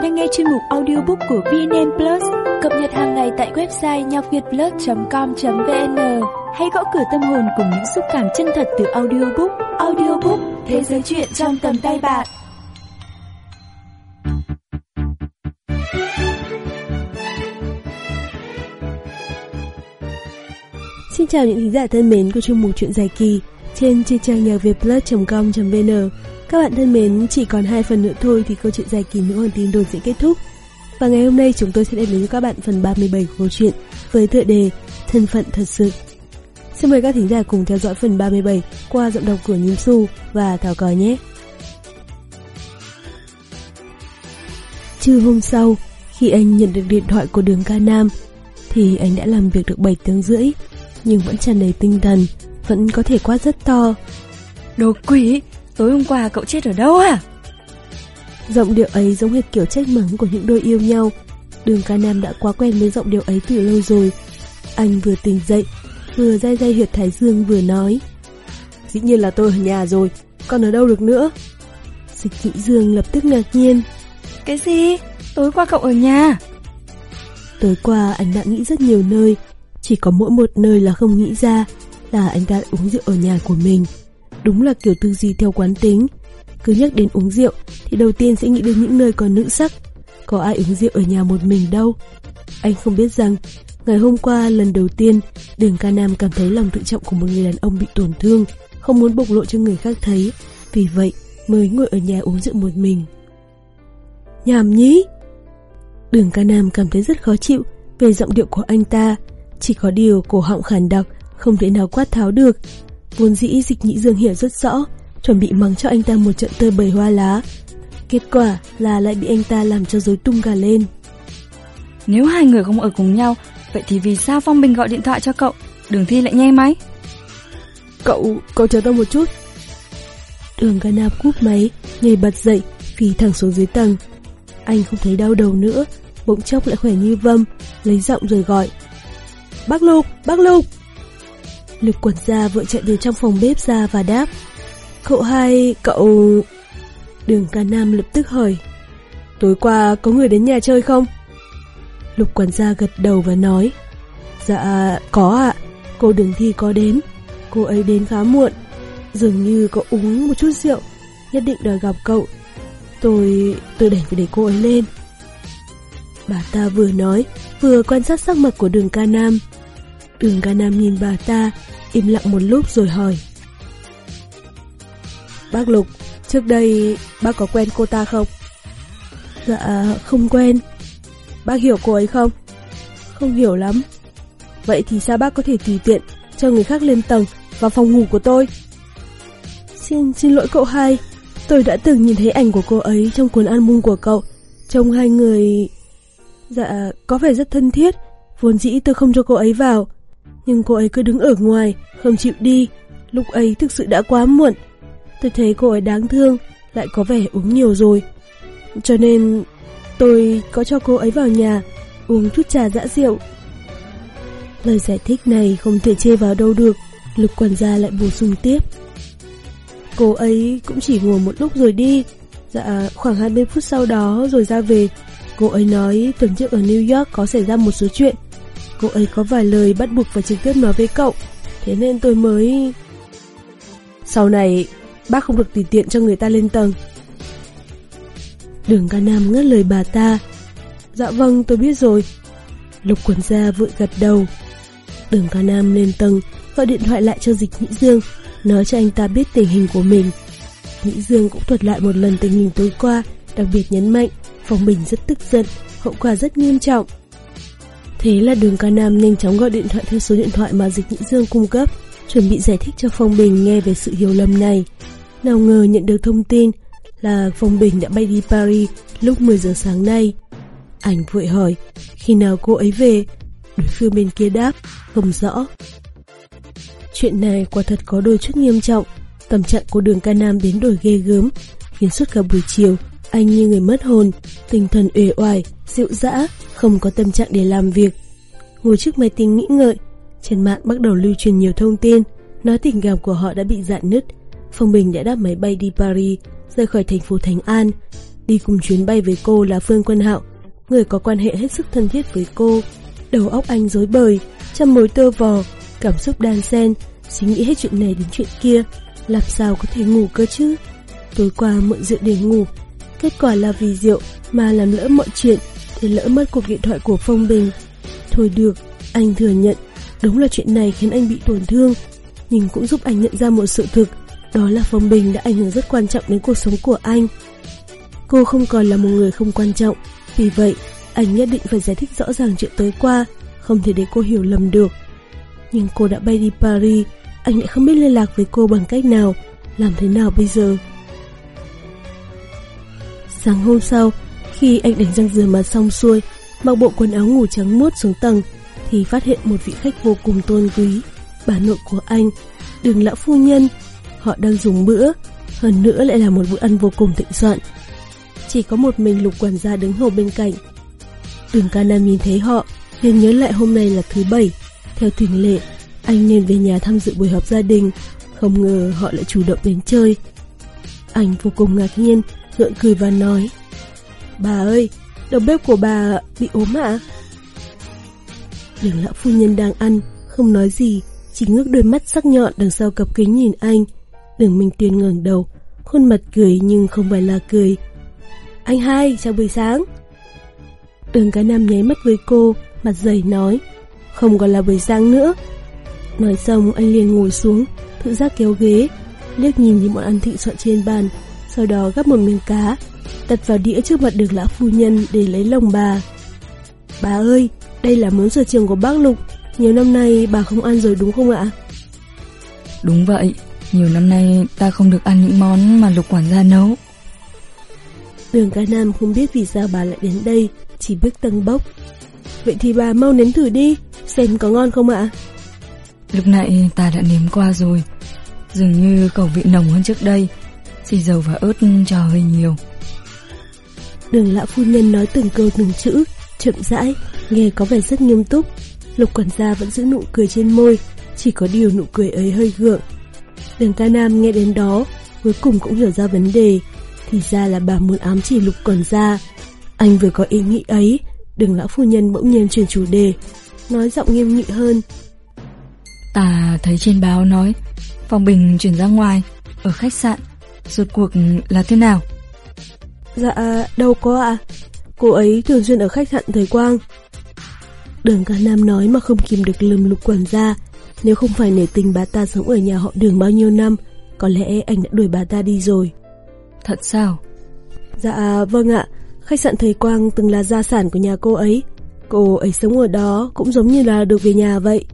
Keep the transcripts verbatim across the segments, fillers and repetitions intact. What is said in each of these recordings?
bạn đang nghe chuyên mục audiobook của vê en en Plus, cập nhật hàng ngày tại website nhoc việt plus chấm com chấm vn. Hãy gõ cửa tâm hồn cùng những xúc cảm chân thật từ audiobook. Audiobook, thế giới truyện trong tầm tay bạn. Xin chào những thính giả thân mến của chuyên mục truyện dài kỳ trên trên trang nhoc việt plus chấm com chấm vn. Các bạn thân mến, chỉ còn hai phần nữa thôi thì câu chuyện dài kỳ Nữ Hoàng Tin Đồn sẽ kết thúc. Và ngày hôm nay chúng tôi sẽ đem đến cho các bạn phần ba mươi bảy của câu chuyện với tựa đề Thân phận thật sự. Xin mời các thính giả cùng theo dõi phần ba mươi bảy qua giọng đọc của Nhím Xu và Thảo Cò nhé. Trưa hôm sau, khi anh nhận được điện thoại của Đường Ca Nam thì anh đã làm việc được bảy tiếng rưỡi, nhưng vẫn tràn đầy tinh thần, vẫn có thể quát rất to. Đồ quỷ, tối hôm qua cậu chết ở đâu à? Giọng điệu ấy giống hệt kiểu trách mắng của những đôi yêu nhau. Đường Ca Nam đã quá quen với giọng điệu ấy từ lâu rồi. Anh vừa tỉnh dậy, vừa day day huyệt thái dương vừa nói: Dĩ nhiên là tôi ở nhà rồi, còn ở đâu được nữa? Dịch Nhĩ Dương lập tức ngạc nhiên. Cái gì? Tối qua cậu ở nhà? Tối qua anh đã nghĩ rất nhiều nơi, chỉ có mỗi một nơi là không nghĩ ra, là anh đã uống rượu ở nhà của mình. Đúng là kiểu tư duy theo quán tính. Cứ nhắc đến uống rượu thì đầu tiên sẽ nghĩ đến những nơi có nữ sắc. Có ai uống rượu ở nhà một mình đâu. Anh không biết rằng ngày hôm qua lần đầu tiên Đường Ca Nam cảm thấy lòng tự trọng của một người đàn ông bị tổn thương, không muốn bộc lộ cho người khác thấy, vì vậy mới ngồi ở nhà uống rượu một mình. Nhảm nhí. Đường Ca Nam cảm thấy rất khó chịu về giọng điệu của anh ta. Chỉ có điều cổ họng khàn đặc, không thể nào quát tháo được. Vốn dĩ Dịch Nhĩ Dương hiểu rất rõ, chuẩn bị mắng cho anh ta một trận tơi bời hoa lá. Kết quả là lại bị anh ta làm cho rối tung cả lên. Nếu hai người không ở cùng nhau, vậy thì vì sao Phong Bình gọi điện thoại cho cậu, Đường Thi lại nhe máy? Cậu, cậu chờ tôi một chút. Đường Ca Nam cúp máy, nhảy bật dậy, phi thẳng xuống dưới tầng. Anh không thấy đau đầu nữa, bỗng chốc lại khỏe như vâm, lấy giọng rồi gọi: Bác Lục, bác Lục. Lục Quẩn Gia vội chạy từ trong phòng bếp ra và đáp: Cậu hai, cậu... Đường Ca Nam lập tức hỏi: Tối qua có người đến nhà chơi không? Lục Quẩn Gia gật đầu và nói: Dạ, có ạ. Cô Đường Thi có đến. Cô ấy đến khá muộn. Dường như có uống một chút rượu, nhất định đòi gặp cậu. Tôi... tôi đành phải để cô ấy lên. Bà ta vừa nói, vừa quan sát sắc mặt của Đường Ca Nam. Đường Ca Nam nhìn bà ta, im lặng một lúc rồi hỏi: Bác Lục, trước đây bác có quen cô ta không? Dạ, không quen. Bác hiểu cô ấy không? Không hiểu lắm. Vậy thì sao bác có thể tùy tiện cho người khác lên tầng, vào phòng ngủ của tôi? Xin, xin lỗi cậu hai. Tôi đã từng nhìn thấy ảnh của cô ấy trong cuốn album của cậu. Trông hai người... Dạ, có vẻ rất thân thiết. Vốn dĩ tôi không cho cô ấy vào, nhưng cô ấy cứ đứng ở ngoài, không chịu đi. Lúc ấy thực sự đã quá muộn. Tôi thấy cô ấy đáng thương, lại có vẻ uống nhiều rồi. Cho nên tôi có cho cô ấy vào nhà, uống chút trà giã rượu. Lời giải thích này không thể chê vào đâu được. Lục Quẩn Gia lại bổ sung tiếp: Cô ấy cũng chỉ ngồi một lúc rồi đi. Dạ, khoảng hai mươi phút sau đó rồi ra về. Cô ấy nói tuần trước ở New York có xảy ra một số chuyện. Cô ấy có vài lời bắt buộc phải trực tiếp nói với cậu, thế nên tôi mới... Sau này bác không được tùy tiện cho người ta lên tầng. Đường Ca Nam ngắt lời bà ta: Dạ vâng, tôi biết rồi. Lục Quẩn Gia vội gật đầu. Đường Ca Nam lên tầng, gọi điện thoại lại cho Dịch Nhĩ Dương, nói cho anh ta biết tình hình của mình. Nhĩ Dương cũng thuật lại một lần tình hình tối qua, đặc biệt nhấn mạnh Phong Bình rất tức giận, hậu quả rất nghiêm trọng. Thế là Đường Ca Nam nhanh chóng gọi điện thoại theo số điện thoại mà Dịch Nhĩ Dương cung cấp, chuẩn bị giải thích cho Phong Bình nghe về sự hiểu lầm này. Nào ngờ nhận được thông tin là Phong Bình đã bay đi Paris lúc mười giờ sáng nay. Anh vội hỏi khi nào cô ấy về. Đối phương bên kia đáp không rõ. Chuyện này quả thật có đôi chút nghiêm trọng. Tâm trạng của Đường Ca Nam đến đổi ghê gớm, khiến suốt cả buổi chiều anh như người mất hồn, tinh thần uể oải, rượu dã, không có tâm trạng để làm việc. Ngồi trước máy tính nghĩ ngợi, trên mạng bắt đầu lưu truyền nhiều thông tin nói tình cảm của họ đã bị rạn nứt. Phong Bình đã đáp máy bay đi Paris, rời khỏi thành phố Thánh An. Đi cùng chuyến bay với cô là Phương Quân Hạo, người có quan hệ hết sức thân thiết với cô. Đầu óc anh rối bời, trăm mối tơ vò, cảm xúc đan xen, suy nghĩ hết chuyện này đến chuyện kia, làm sao có thể ngủ cơ chứ. Tối qua mượn rượu để ngủ, kết quả là vì rượu mà làm lỡ mọi chuyện, thì lỡ mất cuộc điện thoại của Phong Bình. Thôi được, anh thừa nhận, đúng là chuyện này khiến anh bị tổn thương, nhưng cũng giúp anh nhận ra một sự thực, đó là Phong Bình đã ảnh hưởng rất quan trọng đến cuộc sống của anh. Cô không còn là một người không quan trọng, vì vậy anh nhất định phải giải thích rõ ràng chuyện tối qua, không thể để cô hiểu lầm được. Nhưng cô đã bay đi Paris, anh lại không biết liên lạc với cô bằng cách nào, làm thế nào bây giờ? Sáng hôm sau, khi anh đánh răng rửa mặt xong xuôi, mặc bộ quần áo ngủ trắng muốt xuống tầng, thì phát hiện một vị khách vô cùng tôn quý, bà nội của anh, Đường lão phu nhân. Họ đang dùng bữa, hơn nữa lại là một bữa ăn vô cùng thịnh soạn. Chỉ có một mình Lục quản gia đứng hầu bên cạnh. Đường Ca Nam nhìn thấy họ, liền nhớ lại hôm nay là thứ bảy, theo thường lệ anh nên về nhà tham dự buổi họp gia đình, không ngờ họ lại chủ động đến chơi. Anh vô cùng ngạc nhiên, gượng cười và nói: "Bà ơi, đầu bếp của bà bị ốm ạ?" Đường lão phu nhân đang ăn, không nói gì, chỉ ngước đôi mắt sắc nhọn đằng sau cặp kính nhìn anh. Đường Minh Tuyên ngẩng đầu, khuôn mặt cười nhưng không phải là cười. "Anh hai, chào buổi sáng." Đường Ca Nam nháy mắt với cô, mặt dày nói: "Không còn là buổi sáng nữa." Nói xong anh liền ngồi xuống, tự giác kéo ghế, liếc nhìn những món ăn thịnh soạn trên bàn, sau đó gắp một miếng cá, đặt vào đĩa trước mặt Đường lão phu nhân để lấy lòng bà. "Bà ơi, đây là món sở trường của bác Lục, nhiều năm nay bà không ăn rồi đúng không ạ?" "Đúng vậy, nhiều năm nay ta không được ăn những món mà Lục quản gia nấu." Đường Ca Nam không biết vì sao bà lại đến đây, chỉ biết tâng bốc. "Vậy thì bà mau nếm thử đi, xem có ngon không ạ?" "Lúc nãy ta đã nếm qua rồi, dường như khẩu vị nồng hơn trước đây, xì dầu và ớt cho hơi nhiều." Đường lão phu nhân nói từng câu từng chữ, chậm rãi, nghe có vẻ rất nghiêm túc. Lục quản gia vẫn giữ nụ cười trên môi, chỉ có điều nụ cười ấy hơi gượng. Đường Ca Nam nghe đến đó, cuối cùng cũng hiểu ra vấn đề, thì ra là bà muốn ám chỉ Lục quản gia. Anh vừa có ý nghĩ ấy, Đường lão phu nhân bỗng nhiên chuyển chủ đề, nói giọng nghiêm nghị hơn: "Ta thấy trên báo nói Phong Bình chuyển ra ngoài, ở khách sạn, rốt cuộc là thế nào?" "Dạ, đâu có ạ, cô ấy thường xuyên ở khách sạn Thời Quang." Đường Ca Nam nói mà không kìm được lườm Lục quản gia. Nếu không phải nể tình bà ta sống ở nhà họ Đường bao nhiêu năm, có lẽ anh đã đuổi bà ta đi rồi. "Thật sao?" "Dạ vâng ạ, khách sạn Thời Quang từng là gia sản của nhà cô ấy. Cô ấy sống ở đó cũng giống như là được về nhà vậy."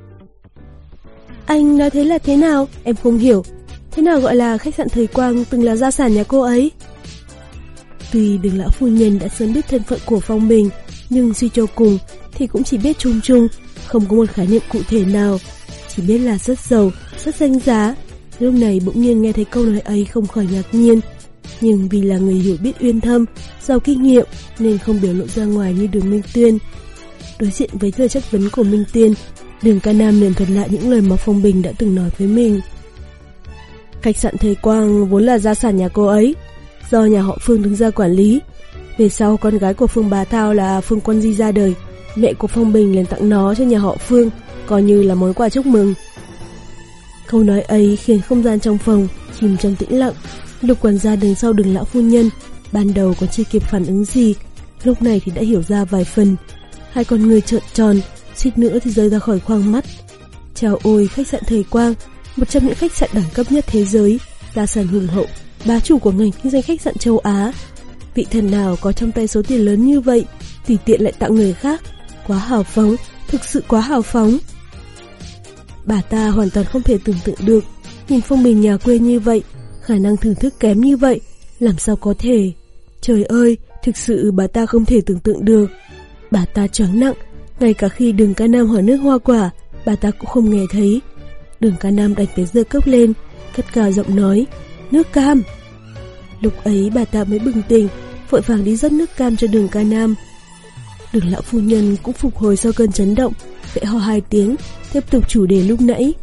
"Anh nói thế là thế nào? Em không hiểu. Thế nào gọi là khách sạn Thời Quang từng là gia sản nhà cô ấy?" Tuy Đường lão phu nhân đã sớm biết thân phận của Phong Bình, nhưng suy cho cùng thì cũng chỉ biết chung chung, không có một khái niệm cụ thể nào, chỉ biết là rất giàu, rất danh giá. Lúc này bỗng nhiên nghe thấy câu nói ấy không khỏi ngạc nhiên, nhưng vì là người hiểu biết uyên thâm, giàu kinh nghiệm nên không biểu lộ ra ngoài như Đường Minh Tuyên. Đối diện với lời chất vấn của Minh Tuyên, Đường Ca Nam liền thuật lại những lời mà Phong Bình đã từng nói với mình. "Khách sạn Thời Quang vốn là gia sản nhà cô ấy, do nhà họ Phương đứng ra quản lý. Về sau con gái của Phương Bá Thao là Phương Quân Di ra đời, mẹ của Phong Bình liền tặng nó cho nhà họ Phương, coi như là món quà chúc mừng." Câu nói ấy khiến không gian trong phòng chìm trong tĩnh lặng. Lục quản gia đứng sau Đường lão phu nhân, ban đầu còn chưa kịp phản ứng gì, lúc này thì đã hiểu ra vài phần. Hai con người trợn tròn, suýt nữa thì rơi ra khỏi khoang mắt. Chào ôi, khách sạn Thời Quang, một trong những khách sạn đẳng cấp nhất thế giới, gia sản hùng hậu, bá chủ của ngành kinh doanh khách sạn châu Á. Vị thần nào có trong tay số tiền lớn như vậy, tùy tiện lại tặng người khác, quá hào phóng, thực sự quá hào phóng. Bà ta hoàn toàn không thể tưởng tượng được, nhìn Phong Bình nhà quê như vậy, khả năng thưởng thức kém như vậy, làm sao có thể. Trời ơi, thực sự bà ta không thể tưởng tượng được. Bà ta choáng nặng, ngay cả khi Đường Ca Nam hỏi nước hoa quả, bà ta cũng không nghe thấy. Đường Ca Nam đành phải giơ cốc lên, cất cao giọng nói: "Nước cam." Lúc ấy bà ta mới bừng tỉnh, vội vàng đi rót nước cam cho Đường Ca Nam. Đường lão phu nhân cũng phục hồi sau cơn chấn động, khẽ ho hai tiếng, tiếp tục chủ đề lúc nãy.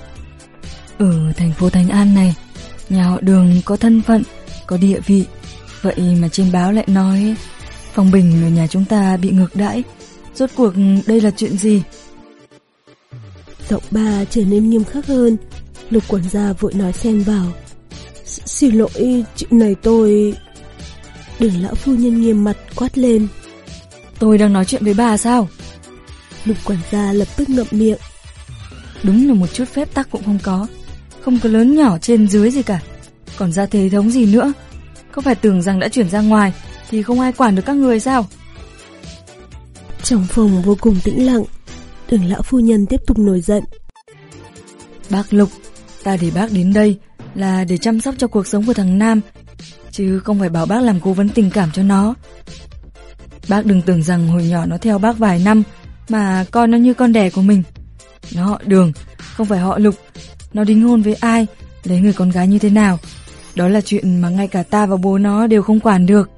"Ở thành phố Thành An này, nhà họ Đường có thân phận, có địa vị, Vậy mà trên báo lại nói Phong Bình ở nhà chúng ta bị ngược đãi. Rốt cuộc đây là chuyện gì? Giọng bà trở nên nghiêm khắc hơn. Lục quản gia vội nói xen vào. Xin lỗi, chuyện này tôi... Đường lão phu nhân nghiêm mặt quát lên. Tôi đang nói chuyện với bà sao? Lục quản gia lập tức ngậm miệng. Đúng là một chút phép tắc cũng không có. Không có lớn nhỏ trên dưới gì cả. Còn ra thế thống gì nữa? Có phải tưởng rằng đã chuyển ra ngoài thì không ai quản được các người sao? Trong phòng vô cùng tĩnh lặng. Đường lão phu nhân tiếp tục nổi giận. Bác Lục, ta để bác đến đây là để chăm sóc cho cuộc sống của thằng Nam, chứ không phải bảo bác làm cố vấn tình cảm cho nó. Bác đừng tưởng rằng hồi nhỏ nó theo bác vài năm mà coi nó như con đẻ của mình. Nó họ Đường, không phải họ Lục. Nó đính hôn với ai, lấy người con gái như thế nào, đó là chuyện mà ngay cả ta và bố nó đều không quản được.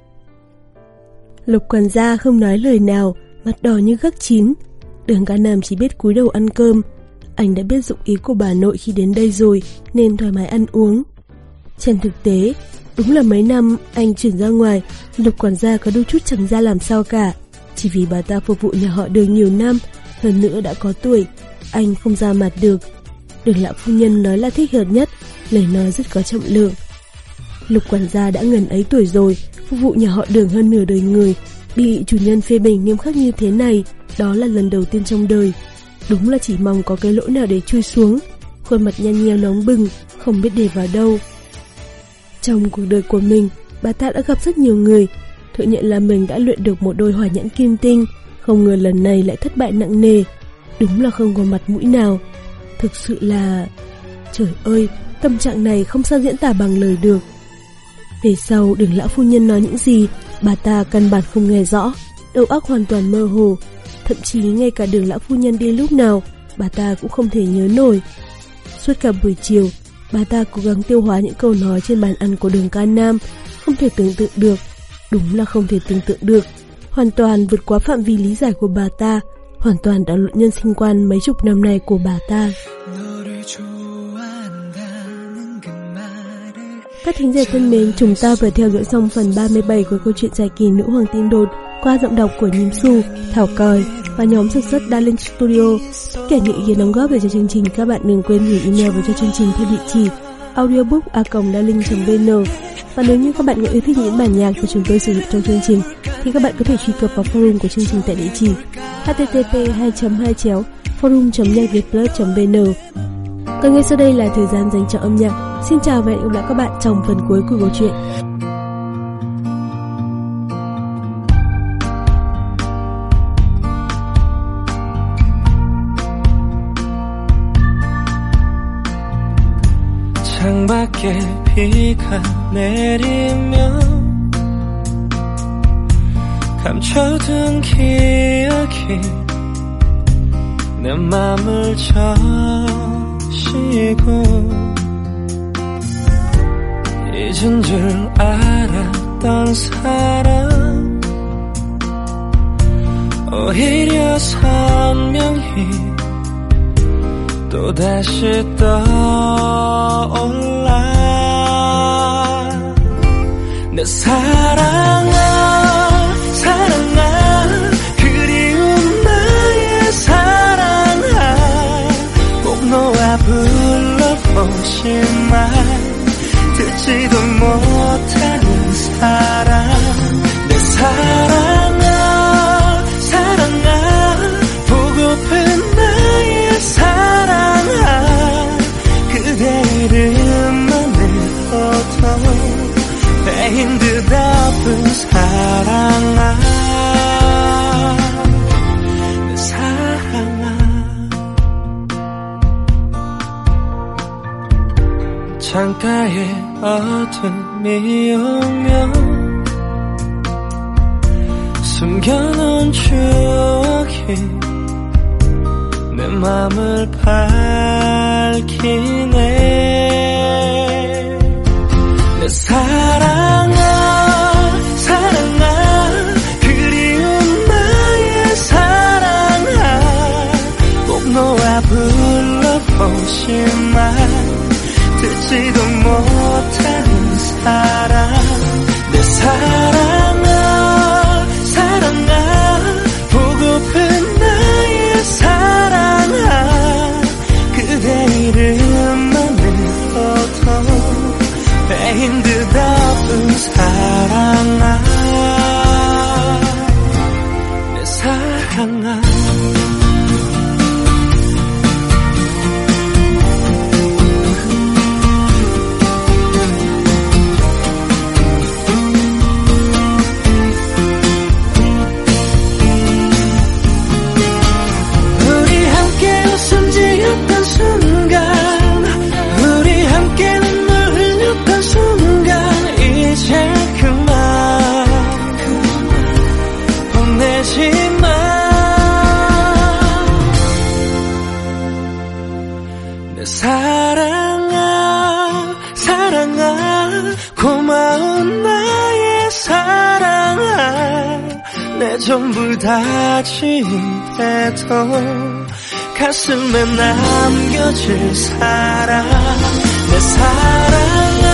Lục quản gia không nói lời nào, mặt đỏ như gấc chín. Đường Ca Nam chỉ biết cúi đầu ăn cơm. Anh đã biết dụng ý của bà nội khi đến đây rồi, nên thoải mái ăn uống. Trên thực tế, đúng là mấy năm anh chuyển ra ngoài, Lục quản gia có đôi chút chẳng ra làm sao cả. Chỉ vì bà ta phục vụ nhà họ Đường nhiều năm, hơn nữa đã có tuổi, anh không ra mặt được. Đường lão phu nhân nói là thích hợp nhất, lời nói rất có trọng lượng. Lục quản gia đã ngần ấy tuổi rồi, phục vụ nhà họ Đường hơn nửa đời người, bị chủ nhân phê bình nghiêm khắc như thế này, đó là lần đầu tiên trong đời. Đúng là chỉ mong có cái lỗ nào để chui xuống. Khuôn mặt nhăn nheo nóng bừng, không biết để vào đâu. Trong cuộc đời của mình, bà ta đã gặp rất nhiều người, thừa nhận là mình đã luyện được một đôi hỏa nhãn kim tinh, không ngờ lần này lại thất bại nặng nề. Đúng là không có mặt mũi nào. Thực sự là... Trời ơi, tâm trạng này không sao diễn tả bằng lời được. Về sau, Đường lão phu nhân nói những gì, bà ta căn bản không nghe rõ, đầu óc hoàn toàn mơ hồ. Thậm chí ngay cả Đường lão phu nhân đi lúc nào, bà ta cũng không thể nhớ nổi. Suốt cả buổi chiều, bà ta cố gắng tiêu hóa những câu nói trên bàn ăn của Đường Ca Nam, không thể tưởng tượng được. Đúng là không thể tưởng tượng được, hoàn toàn vượt quá phạm vi lý giải của bà ta, hoàn toàn đảo lộn nhân sinh quan mấy chục năm nay của bà ta. Các thính giả thân mến, chúng ta vừa theo dõi xong phần ba mươi bảy của câu chuyện dài kỳ Nữ Hoàng Tin Đồn qua giọng đọc của Nhím Xù, Thảo Còi và nhóm sản xuất Darling Studio. Tất cả những ý kiến đóng góp về cho chương trình, các bạn đừng quên gửi email về cho chương trình theo địa chỉ audiobook a còng darling chấm vn. Và nếu như các bạn yêu thích những bản nhạc mà chúng tôi sử dụng trong chương trình thì các bạn có thể truy cập vào forum của chương trình tại địa chỉ h t t p hai chấm hai chéo forum chấm nhạc việt plus chấm vn. Còn ngay sau đây là thời gian dành cho âm nhạc. Xin chào và hẹn gặp lại các bạn trong phần cuối của câu chuyện. 창밖에 비가 내리며 감춰둔 기억이 내 맘을 적시고 잊은 줄 알았던 사람 오히려 선명히 또다시 떠올라. 내 사랑아 사랑아 그리운 나의 사랑아 꼭 너와 불러보지만 듣지도 못하는 사랑. 내 사랑아 사랑아 보고픈 나의 사랑아 그대 이름만 외워도 배인 듯 아픈 사랑아. 내 사랑아 창가에 어둠이 오면 숨겨놓은 추억이 내 맘을 밝히네. 내 사랑아 사랑아 그리운 나의 사랑아 꼭 너와 불러보지만 듣지도 못하는 사랑. 내 사랑아 내 사랑아 사랑아 고마운 나의 사랑아 내 전부 다진 때도 가슴에 남겨질 사랑 내 사랑아